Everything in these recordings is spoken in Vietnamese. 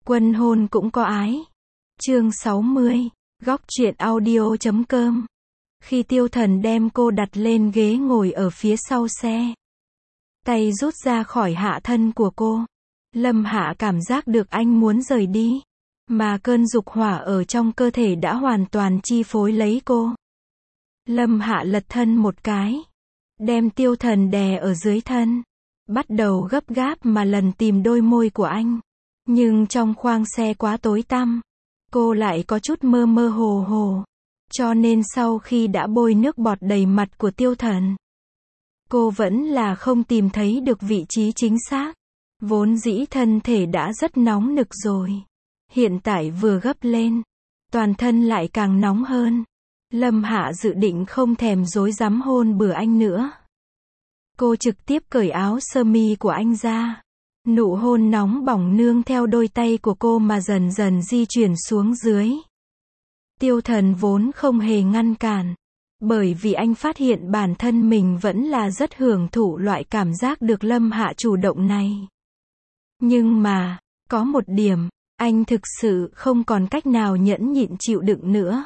Quân hôn cũng có ái. Chương 60. Góc truyện audio.com. Khi Tiêu Thần đem cô đặt lên ghế ngồi ở phía sau xe, tay rút ra khỏi hạ thân của cô, Lâm Hạ cảm giác được anh muốn rời đi, mà cơn dục hỏa ở trong cơ thể đã hoàn toàn chi phối lấy cô. Lâm Hạ lật thân một cái, đem Tiêu Thần đè ở dưới thân, bắt đầu gấp gáp mà lần tìm đôi môi của anh. Nhưng trong khoang xe quá tối tăm, cô lại có chút mơ mơ hồ hồ, cho nên sau khi đã bôi nước bọt đầy mặt của Tiêu Thần, cô vẫn là không tìm thấy được vị trí chính xác. Vốn dĩ thân thể đã rất nóng nực rồi, hiện tại vừa gấp lên, toàn thân lại càng nóng hơn. Lâm Hạ dự định không thèm rối rắm hôn bừa anh nữa. Cô trực tiếp cởi áo sơ mi của anh ra. Nụ hôn nóng bỏng nương theo đôi tay của cô mà dần dần di chuyển xuống dưới. Tiêu Thần vốn không hề ngăn cản, bởi vì anh phát hiện bản thân mình vẫn là rất hưởng thụ loại cảm giác được Lâm Hạ chủ động này. Nhưng mà, có một điểm, anh thực sự không còn cách nào nhẫn nhịn chịu đựng nữa.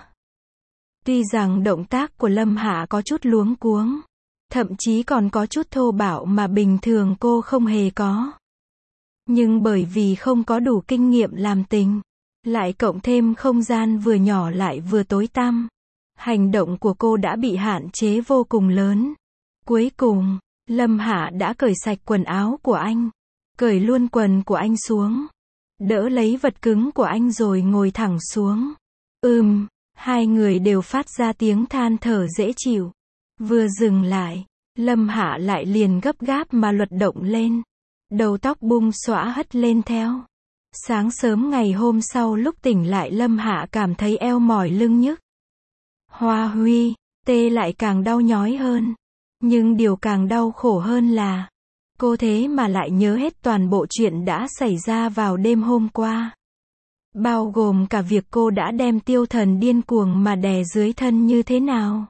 Tuy rằng động tác của Lâm Hạ có chút luống cuống, thậm chí còn có chút thô bạo mà bình thường cô không hề có. Nhưng bởi vì không có đủ kinh nghiệm làm tình, lại cộng thêm không gian vừa nhỏ lại vừa tối tăm, hành động của cô đã bị hạn chế vô cùng lớn. Cuối cùng, Lâm Hạ đã cởi sạch quần áo của anh, cởi luôn quần của anh xuống, đỡ lấy vật cứng của anh rồi ngồi thẳng xuống. Hai người đều phát ra tiếng than thở dễ chịu. Vừa dừng lại, Lâm Hạ lại liền gấp gáp mà luật động lên. Đầu tóc bung xõa hất lên theo. Sáng sớm ngày hôm sau lúc tỉnh lại Lâm Hạ cảm thấy eo mỏi lưng nhức. Hoa huy, tê lại càng đau nhói hơn. Nhưng điều càng đau khổ hơn là, cô thế mà lại nhớ hết toàn bộ chuyện đã xảy ra vào đêm hôm qua. Bao gồm cả việc cô đã đem Tiêu Thần điên cuồng mà đè dưới thân như thế nào.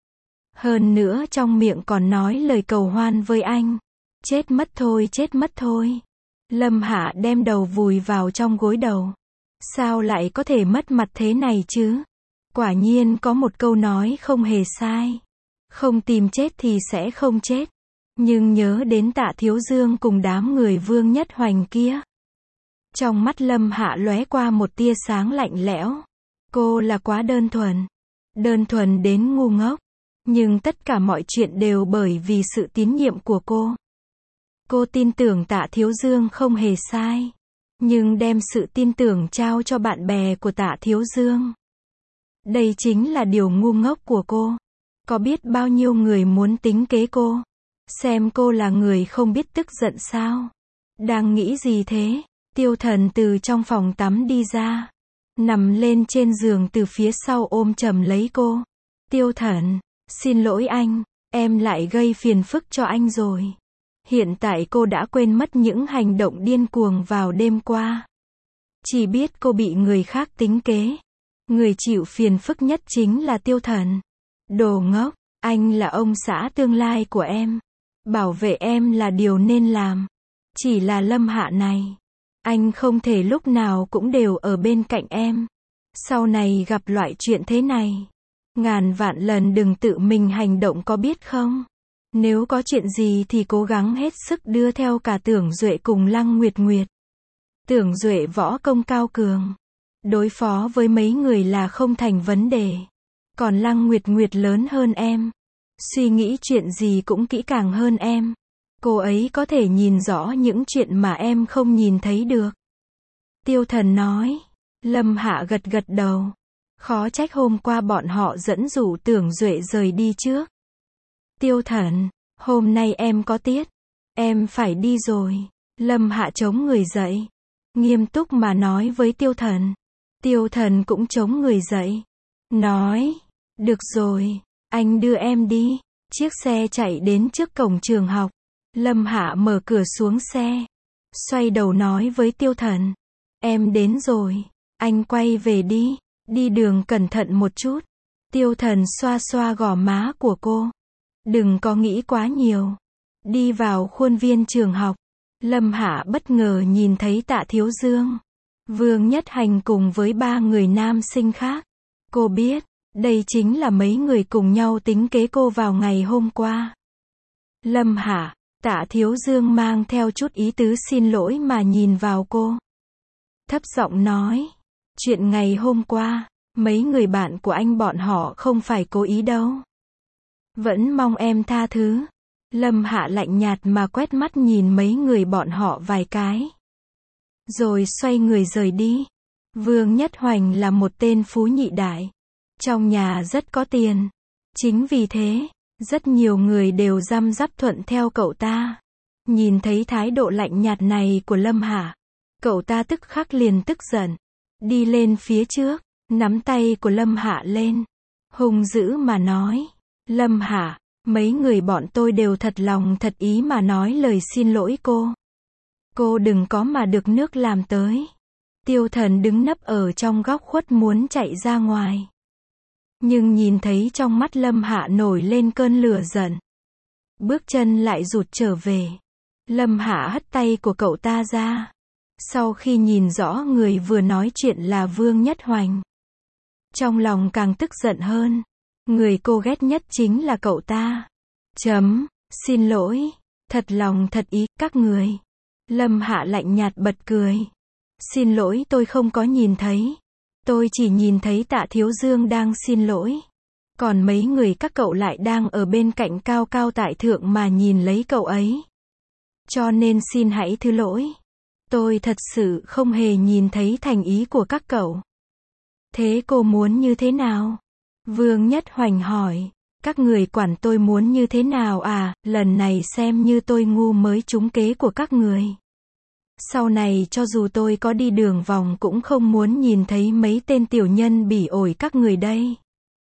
Hơn nữa trong miệng còn nói lời cầu hoan với anh. Chết mất thôi, chết mất thôi. Lâm Hạ đem đầu vùi vào trong gối đầu. Sao lại có thể mất mặt thế này chứ? Quả nhiên có một câu nói không hề sai. Không tìm chết thì sẽ không chết. Nhưng nhớ đến Tạ Thiếu Dương cùng đám người Vương Nhất Hoành kia. Trong mắt Lâm Hạ lóe qua một tia sáng lạnh lẽo. Cô là quá đơn thuần. Đơn thuần đến ngu ngốc. Nhưng tất cả mọi chuyện đều bởi vì sự tín nhiệm của cô. Cô tin tưởng Tạ Thiếu Dương không hề sai. Nhưng đem sự tin tưởng trao cho bạn bè của Tạ Thiếu Dương. Đây chính là điều ngu ngốc của cô. Có biết bao nhiêu người muốn tính kế cô. Xem cô là người không biết tức giận sao. Đang nghĩ gì thế? Tiêu Thần từ trong phòng tắm đi ra. Nằm lên trên giường từ phía sau ôm chầm lấy cô. Tiêu Thần, xin lỗi anh, em lại gây phiền phức cho anh rồi. Hiện tại cô đã quên mất những hành động điên cuồng vào đêm qua. Chỉ biết cô bị người khác tính kế. Người chịu phiền phức nhất chính là Tiêu Thần. Đồ ngốc, anh là ông xã tương lai của em. Bảo vệ em là điều nên làm. Chỉ là Lâm Hạ này, anh không thể lúc nào cũng đều ở bên cạnh em. Sau này gặp loại chuyện thế này, ngàn vạn lần đừng tự mình hành động có biết không? Nếu có chuyện gì thì cố gắng hết sức đưa theo cả Tưởng Duệ cùng Lăng Nguyệt Nguyệt. Tưởng Duệ võ công cao cường, đối phó với mấy người là không thành vấn đề. Còn Lăng Nguyệt Nguyệt lớn hơn em, suy nghĩ chuyện gì cũng kỹ càng hơn em. Cô ấy có thể nhìn rõ những chuyện mà em không nhìn thấy được. Tiêu Thần nói. Lâm Hạ gật gật đầu. Khó trách hôm qua bọn họ dẫn dụ Tưởng Duệ rời đi trước. Tiêu Thần, hôm nay em có tiết. Em phải đi rồi. Lâm Hạ chống người dậy. Nghiêm túc mà nói với Tiêu Thần. Tiêu Thần cũng chống người dậy. Nói, được rồi, anh đưa em đi. Chiếc xe chạy đến trước cổng trường học. Lâm Hạ mở cửa xuống xe. Xoay đầu nói với Tiêu Thần. Em đến rồi. Anh quay về đi. Đi đường cẩn thận một chút. Tiêu Thần xoa xoa gò má của cô. Đừng có nghĩ quá nhiều. Đi vào khuôn viên trường học. Lâm Hạ bất ngờ nhìn thấy Tạ Thiếu Dương. Vương Nhất Hành cùng với 3 người nam sinh khác. Cô biết, đây chính là mấy người cùng nhau tính kế cô vào ngày hôm qua. Lâm Hạ, Tạ Thiếu Dương mang theo chút ý tứ xin lỗi mà nhìn vào cô. Thấp giọng nói, chuyện ngày hôm qua, mấy người bạn của anh bọn họ không phải cố ý đâu. Vẫn mong em tha thứ. Lâm Hạ lạnh nhạt mà quét mắt nhìn mấy người bọn họ vài cái. Rồi xoay người rời đi. Vương Nhất Hoành là một tên phú nhị đại. Trong nhà rất có tiền. Chính vì thế, rất nhiều người đều răm rắp thuận theo cậu ta. Nhìn thấy thái độ lạnh nhạt này của Lâm Hạ, cậu ta tức khắc liền tức giận. Đi lên phía trước, nắm tay của Lâm Hạ lên. Hung dữ mà nói. Lâm Hạ, mấy người bọn tôi đều thật lòng thật ý mà nói lời xin lỗi cô. Cô đừng có mà được nước làm tới. Tiêu Thần đứng nấp ở trong góc khuất muốn chạy ra ngoài. Nhưng nhìn thấy trong mắt Lâm Hạ nổi lên cơn lửa giận. Bước chân lại rụt trở về. Lâm Hạ hất tay của cậu ta ra. Sau khi nhìn rõ người vừa nói chuyện là Vương Nhất Hoành, trong lòng càng tức giận hơn. Người cô ghét nhất chính là cậu ta. Xin lỗi. Thật lòng thật ý, các người. Lâm Hạ lạnh nhạt bật cười. Xin lỗi, tôi không có nhìn thấy. Tôi chỉ nhìn thấy Tạ Thiếu Dương đang xin lỗi. Còn mấy người các cậu lại đang ở bên cạnh cao cao tại thượng mà nhìn lấy cậu ấy. Cho nên xin hãy thứ lỗi. Tôi thật sự không hề nhìn thấy thành ý của các cậu. Thế cô muốn như thế nào? Vương Nhất Hoành hỏi. Các người quản tôi muốn như thế nào à? Lần này xem như tôi ngu mới trúng kế của các người. Sau này cho dù tôi có đi đường vòng cũng không muốn nhìn thấy mấy tên tiểu nhân bỉ ổi các người đây.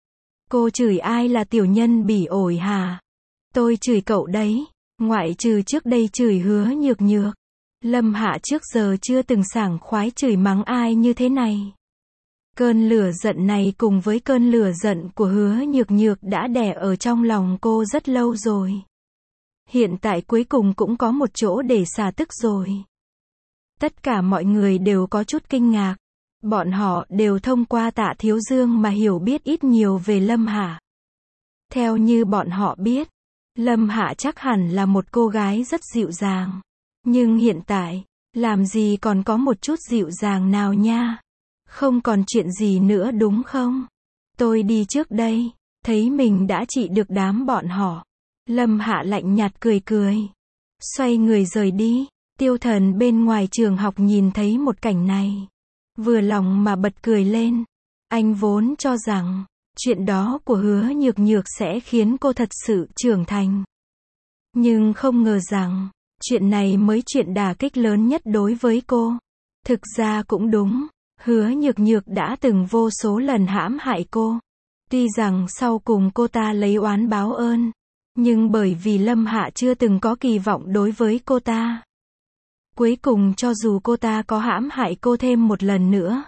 Cô chửi ai là tiểu nhân bỉ ổi hả? Tôi chửi cậu đấy. Ngoại trừ trước đây chửi Hứa Nhược Nhược. Lâm Hạ trước giờ chưa từng sảng khoái chửi mắng ai như thế này. Cơn lửa giận này cùng với cơn lửa giận của Hứa Nhược Nhược đã đè ở trong lòng cô rất lâu rồi. Hiện tại cuối cùng cũng có một chỗ để xả tức rồi. Tất cả mọi người đều có chút kinh ngạc. Bọn họ đều thông qua Tạ Thiếu Dương mà hiểu biết ít nhiều về Lâm Hạ. Theo như bọn họ biết, Lâm Hạ chắc hẳn là một cô gái rất dịu dàng. Nhưng hiện tại, làm gì còn có một chút dịu dàng nào nha. Không còn chuyện gì nữa đúng không? Tôi đi trước đây, thấy mình đã trị được đám bọn họ. Lâm Hạ lạnh nhạt cười cười. Xoay người rời đi. Tiêu Thần bên ngoài trường học nhìn thấy một cảnh này. Vừa lòng mà bật cười lên. Anh vốn cho rằng, chuyện đó của Hứa Nhược Nhược sẽ khiến cô thật sự trưởng thành. Nhưng không ngờ rằng, chuyện này mới chuyện đả kích lớn nhất đối với cô. Thực ra cũng đúng. Hứa Nhược Nhược đã từng vô số lần hãm hại cô. Tuy rằng sau cùng cô ta lấy oán báo ơn. Nhưng bởi vì Lâm Hạ chưa từng có kỳ vọng đối với cô ta. Cuối cùng cho dù cô ta có hãm hại cô thêm một lần nữa,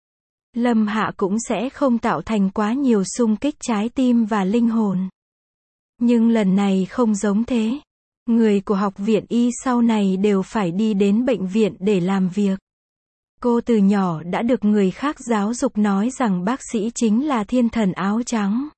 Lâm Hạ cũng sẽ không tạo thành quá nhiều xung kích trái tim và linh hồn. Nhưng lần này không giống thế. Người của học viện y sau này đều phải đi đến bệnh viện để làm việc. Cô từ nhỏ đã được người khác giáo dục nói rằng bác sĩ chính là thiên thần áo trắng.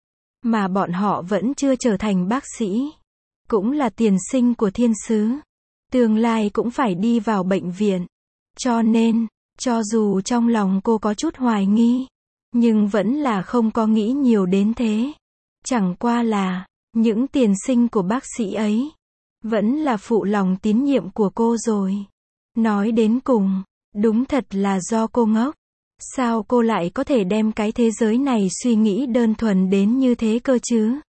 Mà bọn họ vẫn chưa trở thành bác sĩ. Cũng là tiền sinh của thiên sứ. Tương lai cũng phải đi vào bệnh viện. Cho nên, cho dù trong lòng cô có chút hoài nghi, nhưng vẫn là không có nghĩ nhiều đến thế. Chẳng qua là, những tiền sinh của bác sĩ ấy, vẫn là phụ lòng tín nhiệm của cô rồi. Nói đến cùng, đúng thật là do cô ngốc. Sao cô lại có thể đem cái thế giới này suy nghĩ đơn thuần đến như thế cơ chứ?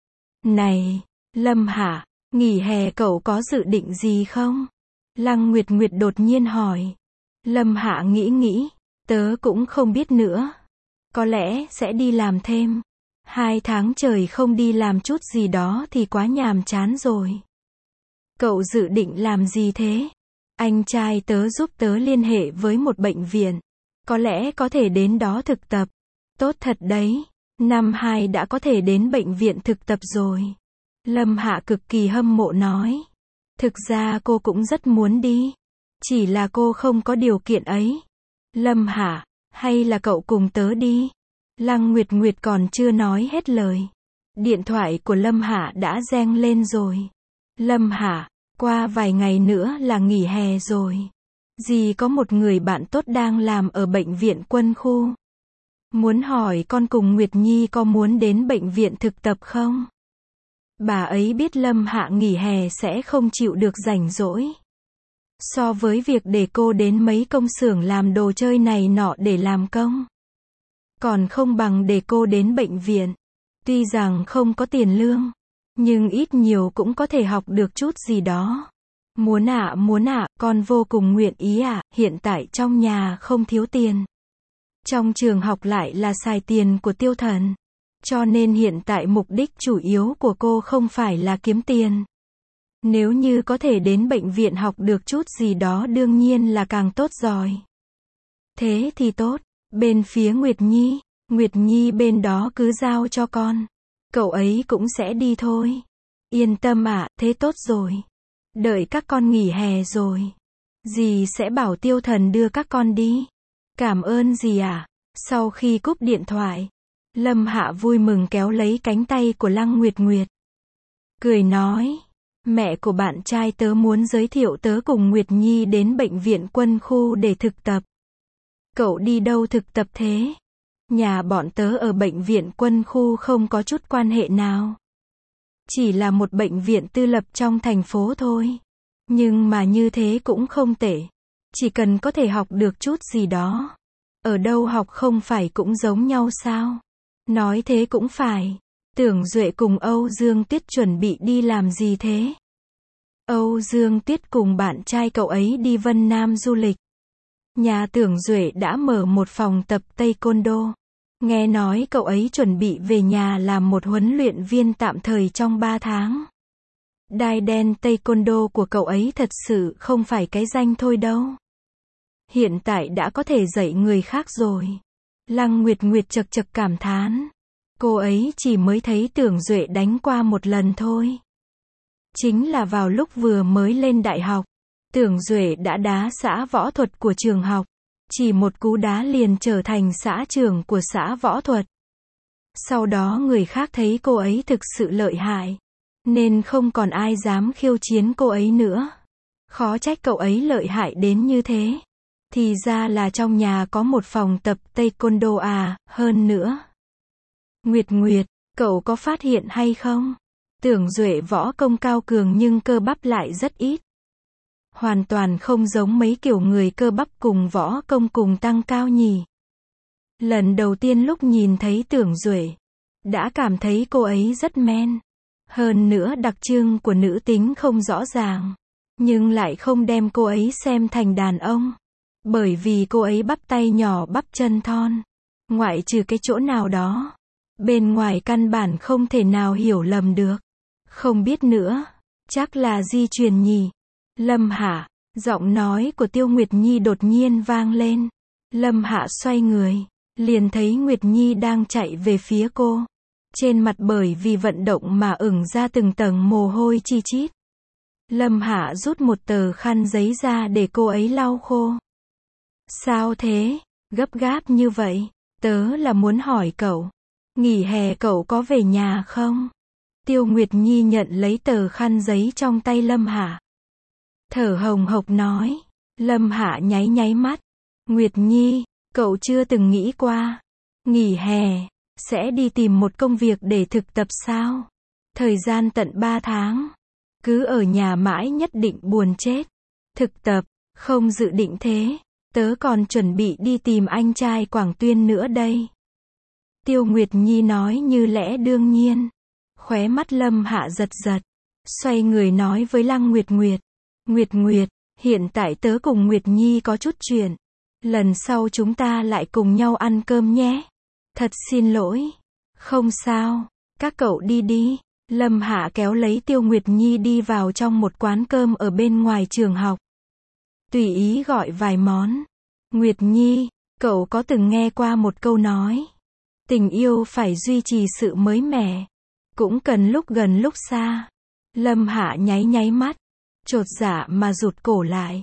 Này, Lâm Hạ, nghỉ hè cậu có dự định gì không? Lăng Nguyệt Nguyệt đột nhiên hỏi. Lâm Hạ nghĩ, tớ cũng không biết nữa. Có lẽ sẽ đi làm thêm. 2 tháng trời không đi làm chút gì đó thì quá nhàm chán rồi. Cậu dự định làm gì thế? Anh trai tớ giúp tớ liên hệ với một bệnh viện. Có lẽ có thể đến đó thực tập. Tốt thật đấy. Năm 2 đã có thể đến bệnh viện thực tập rồi. Lâm Hạ cực kỳ hâm mộ nói. Thực ra cô cũng rất muốn đi. Chỉ là cô không có điều kiện ấy. Lâm Hạ, hay là cậu cùng tớ đi? Lăng Nguyệt Nguyệt còn chưa nói hết lời. Điện thoại của Lâm Hạ đã reng lên rồi. Lâm Hạ, qua vài ngày nữa là nghỉ hè rồi. Dì có một người bạn tốt đang làm ở bệnh viện quân khu. Muốn hỏi con cùng Nguyệt Nhi có muốn đến bệnh viện thực tập không? Bà ấy biết Lâm Hạ nghỉ hè sẽ không chịu được rảnh rỗi. So với việc để cô đến mấy công xưởng làm đồ chơi này nọ để làm công, còn không bằng để cô đến bệnh viện. Tuy rằng không có tiền lương, nhưng ít nhiều cũng có thể học được chút gì đó. Muốn ạ, con vô cùng nguyện ý ạ, hiện tại trong nhà không thiếu tiền. Trong trường học lại là xài tiền của Tiêu Thần. Cho nên hiện tại mục đích chủ yếu của cô không phải là kiếm tiền. Nếu như có thể đến bệnh viện học được chút gì đó đương nhiên là càng tốt rồi. Thế thì tốt, bên phía Nguyệt Nhi bên đó cứ giao cho con. Cậu ấy cũng sẽ đi thôi. Yên tâm ạ, thế tốt rồi. Đợi các con nghỉ hè rồi, dì sẽ bảo Tiêu Thần đưa các con đi. Cảm ơn dì ạ. Sau khi cúp điện thoại, Lâm Hạ vui mừng kéo lấy cánh tay của Lăng Nguyệt Nguyệt. Cười nói, mẹ của bạn trai tớ muốn giới thiệu tớ cùng Nguyệt Nhi đến bệnh viện quân khu để thực tập. Cậu đi đâu thực tập thế? Nhà bọn tớ ở bệnh viện quân khu không có chút quan hệ nào. Chỉ là một bệnh viện tư lập trong thành phố thôi. Nhưng mà như thế cũng không tệ. Chỉ cần có thể học được chút gì đó. Ở đâu học không phải cũng giống nhau sao? Nói thế cũng phải. Tưởng Duệ cùng Âu Dương Tuyết chuẩn bị đi làm gì thế? Âu Dương Tuyết cùng bạn trai cậu ấy đi Vân Nam du lịch. Nhà Tưởng Duệ đã mở một phòng tập Taekwondo. Nghe nói cậu ấy chuẩn bị về nhà làm một huấn luyện viên tạm thời trong 3 tháng. Đai đen Taekwondo của cậu ấy thật sự không phải cái danh thôi đâu. Hiện tại đã có thể dạy người khác rồi. Lăng Nguyệt Nguyệt chật chật cảm thán. Cô ấy chỉ mới thấy Tưởng Duệ đánh qua một lần thôi. Chính là vào lúc vừa mới lên đại học. Tưởng Duệ đã đá xã võ thuật của trường học. Chỉ một cú đá liền trở thành xã trưởng của xã võ thuật. Sau đó người khác thấy cô ấy thực sự lợi hại, nên không còn ai dám khiêu chiến cô ấy nữa. Khó trách cậu ấy lợi hại đến như thế. Thì ra là trong nhà có một phòng tập Taekwondo à, hơn nữa. Nguyệt Nguyệt, cậu có phát hiện hay không? Tưởng Duệ võ công cao cường nhưng cơ bắp lại rất ít. Hoàn toàn không giống mấy kiểu người cơ bắp cùng võ công cùng tăng cao nhỉ. Lần đầu tiên lúc nhìn thấy Tưởng Duệ, đã cảm thấy cô ấy rất men. Hơn nữa đặc trưng của nữ tính không rõ ràng, nhưng lại không đem cô ấy xem thành đàn ông. Bởi vì cô ấy bắp tay nhỏ bắp chân thon. Ngoại trừ cái chỗ nào đó, bên ngoài căn bản không thể nào hiểu lầm được. Không biết nữa, chắc là di truyền nhỉ. Lâm Hạ, giọng nói của Tiêu Nguyệt Nhi đột nhiên vang lên. Lâm Hạ xoay người, liền thấy Nguyệt Nhi đang chạy về phía cô. Trên mặt bởi vì vận động mà ửng ra từng tầng mồ hôi chi chít. Lâm Hạ rút một tờ khăn giấy ra để cô ấy lau khô. Sao thế? Gấp gáp như vậy? Tớ là muốn hỏi cậu, nghỉ hè cậu có về nhà không? Tiêu Nguyệt Nhi nhận lấy tờ khăn giấy trong tay Lâm Hạ. Thở hồng hộc nói. Lâm Hạ nháy nháy mắt. Nguyệt Nhi, cậu chưa từng nghĩ qua, nghỉ hè, sẽ đi tìm một công việc để thực tập sao? Thời gian tận 3 tháng. Cứ ở nhà mãi nhất định buồn chết. Thực tập, không dự định thế. Tớ còn chuẩn bị đi tìm anh trai Quảng Tuyên nữa đây. Tiêu Nguyệt Nhi nói như lẽ đương nhiên. Khóe mắt Lâm Hạ giật giật. Xoay người nói với Lăng Nguyệt Nguyệt. Nguyệt Nguyệt, hiện tại tớ cùng Nguyệt Nhi có chút chuyện. Lần sau chúng ta lại cùng nhau ăn cơm nhé. Thật xin lỗi. Không sao, các cậu đi đi. Lâm Hạ kéo lấy Tiêu Nguyệt Nhi đi vào trong một quán cơm ở bên ngoài trường học. Tùy ý gọi vài món. Nguyệt Nhi, cậu có từng nghe qua một câu nói. Tình yêu phải duy trì sự mới mẻ. Cũng cần lúc gần lúc xa. Lâm Hạ nháy nháy mắt. Chột dạ mà rụt cổ lại.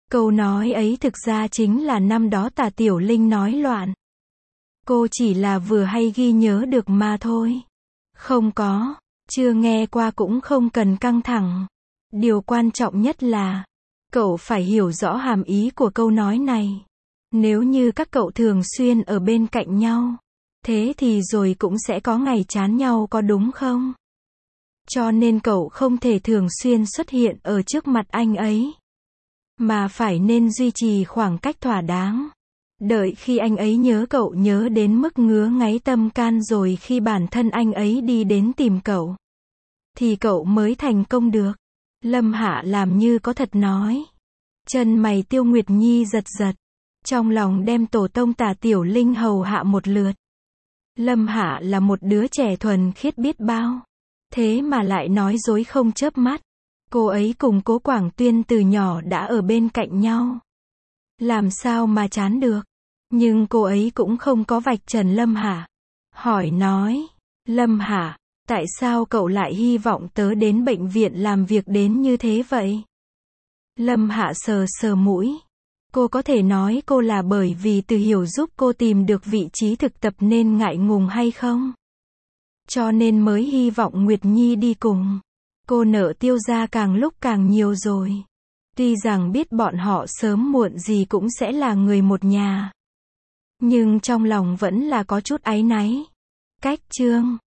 Câu nói ấy thực ra chính là năm đó Tả Tiểu Linh nói loạn. Cô chỉ là vừa hay ghi nhớ được mà thôi. Không có, chưa nghe qua cũng không cần căng thẳng. Điều quan trọng nhất là, cậu phải hiểu rõ hàm ý của câu nói này. Nếu như các cậu thường xuyên ở bên cạnh nhau, thế thì rồi cũng sẽ có ngày chán nhau có đúng không? Cho nên cậu không thể thường xuyên xuất hiện ở trước mặt anh ấy, mà phải nên duy trì khoảng cách thỏa đáng. Đợi khi anh ấy nhớ cậu nhớ đến mức ngứa ngáy tâm can rồi khi bản thân anh ấy đi đến tìm cậu, thì cậu mới thành công được. Lâm Hạ làm như có thật nói. Chân mày Tiêu Nguyệt Nhi giật giật, trong lòng đem tổ tông Tả Tiểu Linh hầu hạ một lượt. Lâm Hạ là một đứa trẻ thuần khiết biết bao, thế mà lại nói dối không chớp mắt. Cô ấy cùng Cố Quảng Tuyên từ nhỏ đã ở bên cạnh nhau, làm sao mà chán được. Nhưng cô ấy cũng không có vạch trần Lâm Hạ. Hỏi nói, Lâm Hạ, tại sao cậu lại hy vọng tớ đến bệnh viện làm việc đến như thế vậy? Lâm Hạ sờ sờ mũi. Cô có thể nói cô là bởi vì Từ Hiểu giúp cô tìm được vị trí thực tập nên ngại ngùng hay không? Cho nên mới hy vọng Nguyệt Nhi đi cùng. Cô nợ Tiêu gia càng lúc càng nhiều rồi. Tuy rằng biết bọn họ sớm muộn gì cũng sẽ là người một nhà, nhưng trong lòng vẫn là có chút áy náy. Cách chương